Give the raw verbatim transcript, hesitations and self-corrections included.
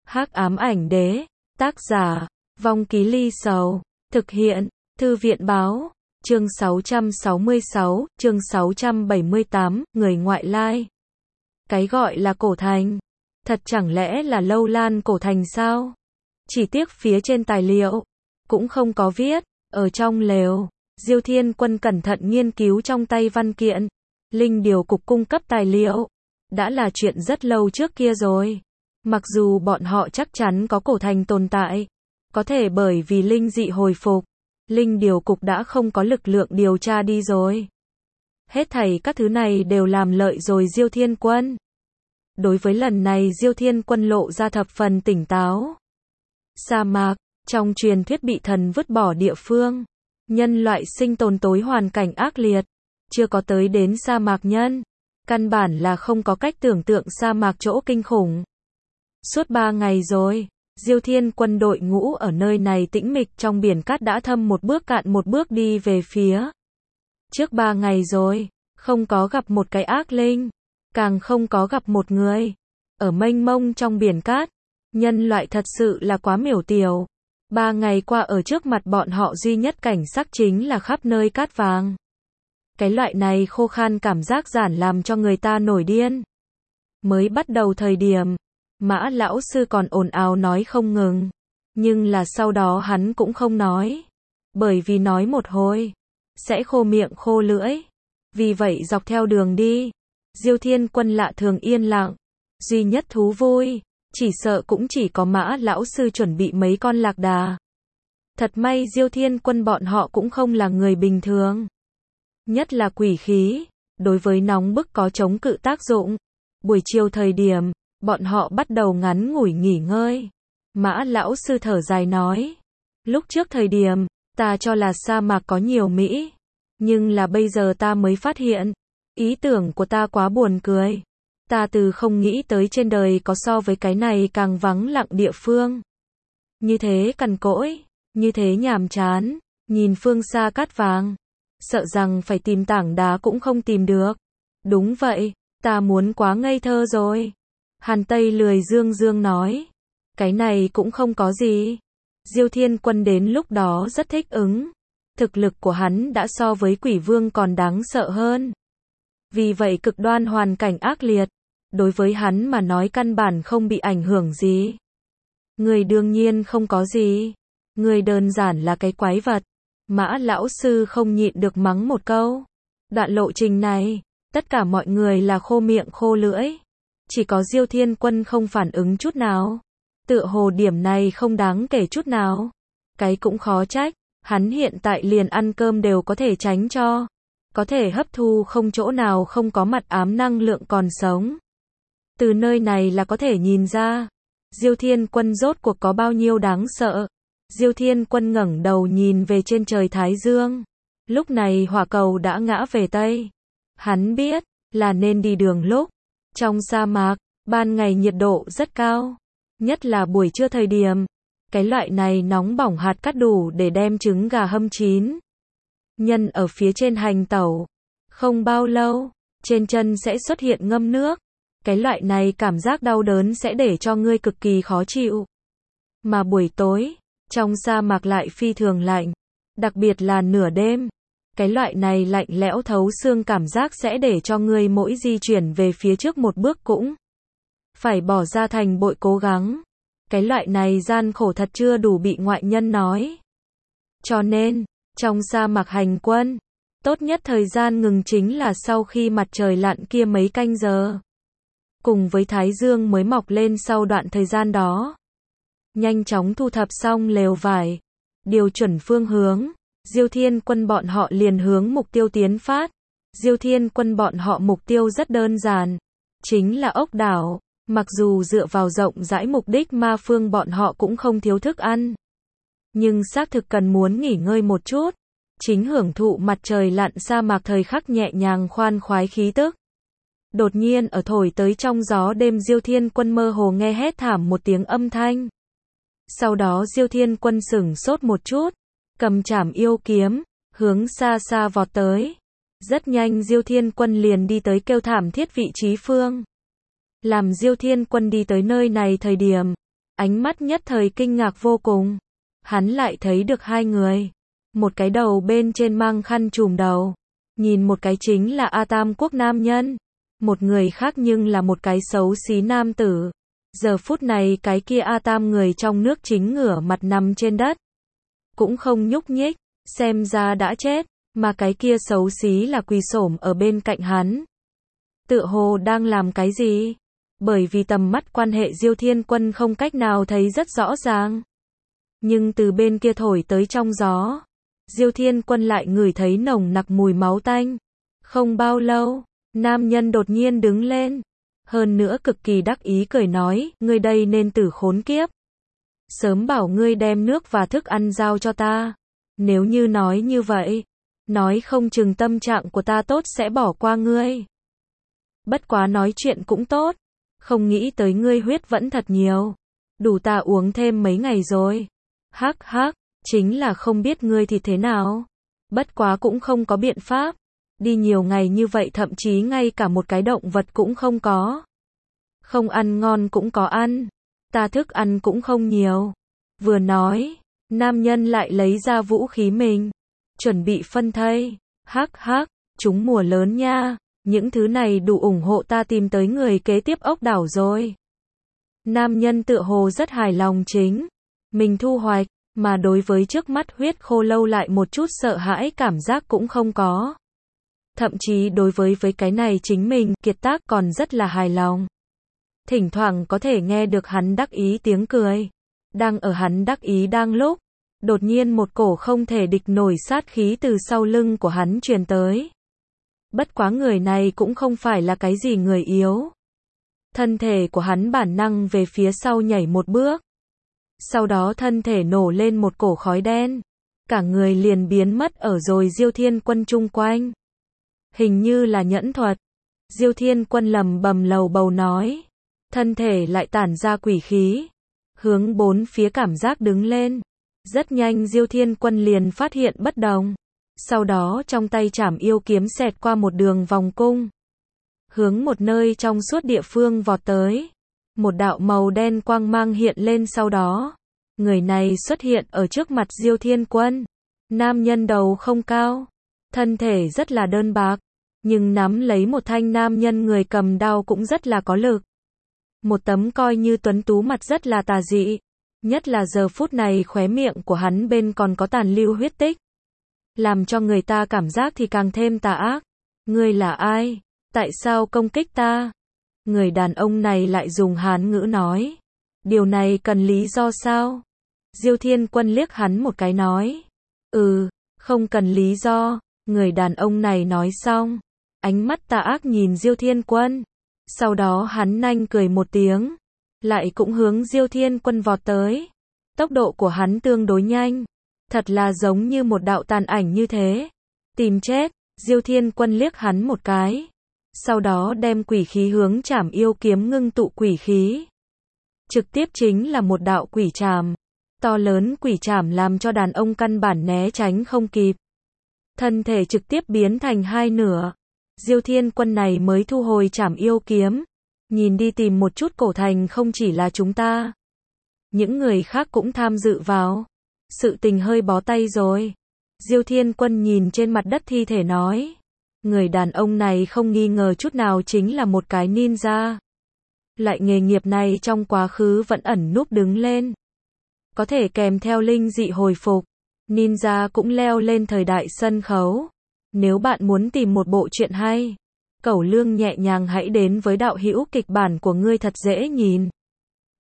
Hắc ám ảnh đế, tác giả, Vong Ký Ly Sầu, thực hiện, Thư viện báo, chương sáu trăm sáu mươi sáu, chương sáu trăm bảy mươi tám, người ngoại lai. Cái gọi là cổ thành, thật chẳng lẽ là Lâu Lan cổ thành sao? Chỉ tiếc phía trên tài liệu, cũng không có viết, ở trong lều, Diêu Thiên Quân cẩn thận nghiên cứu trong tay văn kiện, Linh Điều Cục cung cấp tài liệu, đã là chuyện rất lâu trước kia rồi. Mặc dù bọn họ chắc chắn có cổ thành tồn tại, có thể bởi vì linh dị hồi phục, Linh Điều Cục đã không có lực lượng điều tra đi rồi. Hết thảy các thứ này đều làm lợi rồi Diêu Thiên Quân. Đối với lần này Diêu Thiên Quân lộ ra thập phần tỉnh táo. Sa mạc, trong truyền thuyết bị thần vứt bỏ địa phương, nhân loại sinh tồn tối hoàn cảnh ác liệt, chưa có tới đến sa mạc nhân, căn bản là không có cách tưởng tượng sa mạc chỗ kinh khủng. Suốt ba ngày rồi, Diêu Thiên Quân đội ngũ ở nơi này tĩnh mịch trong biển cát đã thâm một bước cạn một bước đi về phía. Trước ba ngày rồi, không có gặp một cái ác linh, càng không có gặp một người. Ở mênh mông trong biển cát, nhân loại thật sự là quá miểu tiểu. Ba ngày qua ở trước mặt bọn họ duy nhất cảnh sắc chính là khắp nơi cát vàng. Cái loại này khô khan cảm giác giản làm cho người ta nổi điên. Mới bắt đầu thời điểm, Mã lão sư còn ồn ào nói không ngừng, nhưng là sau đó hắn cũng không nói, bởi vì nói một hồi sẽ khô miệng khô lưỡi. Vì vậy dọc theo đường đi, Diêu Thiên Quân lạ thường yên lặng, duy nhất thú vui, chỉ sợ cũng chỉ có Mã lão sư chuẩn bị mấy con lạc đà. Thật may Diêu Thiên Quân bọn họ cũng không là người bình thường, nhất là quỷ khí, đối với nóng bức có chống cự tác dụng. Buổi chiều thời điểm, bọn họ bắt đầu ngắn ngủi nghỉ ngơi. Mã lão sư thở dài nói, lúc trước thời điểm, ta cho là sa mạc có nhiều mỹ, nhưng là bây giờ ta mới phát hiện, ý tưởng của ta quá buồn cười. Ta từ không nghĩ tới trên đời có so với cái này càng vắng lặng địa phương. Như thế cằn cỗi, như thế nhàm chán, nhìn phương xa cát vàng, sợ rằng phải tìm tảng đá cũng không tìm được. Đúng vậy, ta muốn quá ngây thơ rồi. Hàn Tây lười dương dương nói, cái này cũng không có gì. Diêu Thiên Quân đến lúc đó rất thích ứng. Thực lực của hắn đã so với quỷ vương còn đáng sợ hơn. Vì vậy cực đoan hoàn cảnh ác liệt, đối với hắn mà nói căn bản không bị ảnh hưởng gì. Người đương nhiên không có gì. Người đơn giản là cái quái vật. Mã lão sư không nhịn được mắng một câu. Đoạn lộ trình này, tất cả mọi người là khô miệng khô lưỡi. Chỉ có Diêu Thiên Quân không phản ứng chút nào. Tựa hồ điểm này không đáng kể chút nào. Cái cũng khó trách, hắn hiện tại liền ăn cơm đều có thể tránh cho. Có thể hấp thu không chỗ nào không có mật ám năng lượng còn sống. Từ nơi này là có thể nhìn ra, Diêu Thiên Quân rốt cuộc có bao nhiêu đáng sợ. Diêu Thiên Quân ngẩng đầu nhìn về trên trời Thái Dương. Lúc này hỏa cầu đã ngã về Tây. Hắn biết, là nên đi đường lúc. Trong sa mạc, ban ngày nhiệt độ rất cao. Nhất là buổi trưa thời điểm. Cái loại này nóng bỏng hạt cát đủ để đem trứng gà hâm chín. Nhân ở phía trên hành tẩu. Không bao lâu, trên chân sẽ xuất hiện ngâm nước. Cái loại này cảm giác đau đớn sẽ để cho ngươi cực kỳ khó chịu. Mà buổi tối, trong sa mạc lại phi thường lạnh. Đặc biệt là nửa đêm. Cái loại này lạnh lẽo thấu xương cảm giác sẽ để cho ngươi mỗi di chuyển về phía trước một bước cũng phải bỏ ra thành bội cố gắng. Cái loại này gian khổ thật chưa đủ bị ngoại nhân nói. Cho nên, trong sa mạc hành quân, tốt nhất thời gian ngừng chính là sau khi mặt trời lặn kia mấy canh giờ. Cùng với Thái Dương mới mọc lên sau đoạn thời gian đó. Nhanh chóng thu thập xong lều vải, điều chuẩn phương hướng, Diêu Thiên Quân bọn họ liền hướng mục tiêu tiến phát. Diêu Thiên Quân bọn họ mục tiêu rất đơn giản, chính là ốc đảo. Mặc dù dựa vào rộng rãi mục đích ma phương bọn họ cũng không thiếu thức ăn, nhưng xác thực cần muốn nghỉ ngơi một chút, chính hưởng thụ mặt trời lặn sa mạc thời khắc nhẹ nhàng khoan khoái khí tức. Đột nhiên ở thổi tới trong gió đêm Diêu Thiên Quân mơ hồ nghe hét thảm một tiếng âm thanh. Sau đó Diêu Thiên Quân sửng sốt một chút, cầm trảm yêu kiếm, hướng xa xa vọt tới. Rất nhanh Diêu Thiên Quân liền đi tới kêu thảm thiết vị trí phương. Làm Diêu Thiên Quân đi tới nơi này thời điểm, Ánh mắt nhất thời kinh ngạc vô cùng. Hắn lại thấy được hai người. Một cái đầu bên trên mang khăn trùm đầu. Nhìn một cái chính là A Tam Quốc nam nhân. Một người khác nhưng là một cái xấu xí nam tử. Giờ phút này cái kia A Tam người trong nước chính ngửa mặt nằm trên đất. Cũng không nhúc nhích, xem ra đã chết, mà cái kia xấu xí là quỳ xổm ở bên cạnh hắn. Tựa hồ đang làm cái gì? Bởi vì tầm mắt quan hệ Diêu Thiên Quân không cách nào thấy rất rõ ràng. Nhưng từ bên kia thổi tới trong gió, Diêu Thiên Quân lại ngửi thấy nồng nặc mùi máu tanh. Không bao lâu, nam nhân đột nhiên đứng lên. Hơn nữa cực kỳ đắc ý cười nói, ngươi đây nên tử khốn kiếp. Sớm bảo ngươi đem nước và thức ăn giao cho ta. Nếu như nói như vậy, nói không chừng tâm trạng của ta tốt sẽ bỏ qua ngươi. Bất quá nói chuyện cũng tốt, không nghĩ tới ngươi huyết vẫn thật nhiều. Đủ ta uống thêm mấy ngày rồi. Hắc hắc, chính là không biết ngươi thì thế nào. Bất quá cũng không có biện pháp. Đi nhiều ngày như vậy thậm chí ngay cả một cái động vật cũng không có. Không ăn ngon cũng có ăn. Ta thức ăn cũng không nhiều. Vừa nói, nam nhân lại lấy ra vũ khí mình. Chuẩn bị phân thây. Hắc hắc, chúng mùa lớn nha. Những thứ này đủ ủng hộ ta tìm tới người kế tiếp ốc đảo rồi. Nam nhân tựa hồ rất hài lòng chính. Mình thu hoạch, mà đối với trước mắt huyết khô lâu lại một chút sợ hãi cảm giác cũng không có. Thậm chí đối với với cái này chính mình kiệt tác còn rất là hài lòng. Thỉnh thoảng có thể nghe được hắn đắc ý tiếng cười. Đang ở hắn đắc ý đang lúc, đột nhiên một cổ không thể địch nổi sát khí từ sau lưng của hắn truyền tới. Bất quá người này cũng không phải là cái gì người yếu. Thân thể của hắn bản năng về phía sau nhảy một bước. Sau đó thân thể nổ lên một cổ khói đen. Cả người liền biến mất ở rồi Diêu Thiên Quân chung quanh. Hình như là nhẫn thuật. Diêu Thiên Quân lầm bầm lầu bầu nói. Thân thể lại tản ra quỷ khí. Hướng bốn phía cảm giác đứng lên. Rất nhanh Diêu Thiên Quân liền phát hiện bất đồng. Sau đó trong tay chảm yêu kiếm xẹt qua một đường vòng cung. Hướng một nơi trong suốt địa phương vọt tới. Một đạo màu đen quang mang hiện lên sau đó. Người này xuất hiện ở trước mặt Diêu Thiên Quân. Nam nhân đầu không cao. Thân thể rất là đơn bạc. Nhưng nắm lấy một thanh nam nhân người cầm đao cũng rất là có lực. Một tấm coi như tuấn tú mặt rất là tà dị. Nhất là giờ phút này khóe miệng của hắn bên còn có tàn lưu huyết tích. Làm cho người ta cảm giác thì càng thêm tà ác. Ngươi là ai? Tại sao công kích ta? Người đàn ông này lại dùng Hán ngữ nói. Điều này cần lý do sao? Diêu Thiên Quân liếc hắn một cái nói. Ừ, không cần lý do. Người đàn ông này nói xong. Ánh mắt tà ác nhìn Diêu Thiên Quân. Sau đó hắn nanh cười một tiếng. Lại cũng hướng Diêu Thiên Quân vọt tới. Tốc độ của hắn tương đối nhanh. Thật là giống như một đạo tàn ảnh như thế. Tìm chết. Diêu Thiên Quân liếc hắn một cái. Sau đó đem quỷ khí hướng chảm yêu kiếm ngưng tụ quỷ khí. Trực tiếp chính là một đạo quỷ trảm. To lớn quỷ trảm làm cho đàn ông căn bản né tránh không kịp. Thân thể trực tiếp biến thành hai nửa. Diêu Thiên Quân này mới thu hồi chảm yêu kiếm. Nhìn đi tìm một chút cổ thành không chỉ là chúng ta. Những người khác cũng tham dự vào. Sự tình hơi bó tay rồi. Diêu Thiên Quân nhìn trên mặt đất thi thể nói. Người đàn ông này không nghi ngờ chút nào chính là một cái ninja. Lại nghề nghiệp này trong quá khứ vẫn ẩn núp đứng lên. Có thể kèm theo linh dị hồi phục. Ninja cũng leo lên thời đại sân khấu. Nếu bạn muốn tìm một bộ truyện hay, cẩu lương nhẹ nhàng hãy đến với đạo hữu kịch bản của ngươi thật dễ nhìn.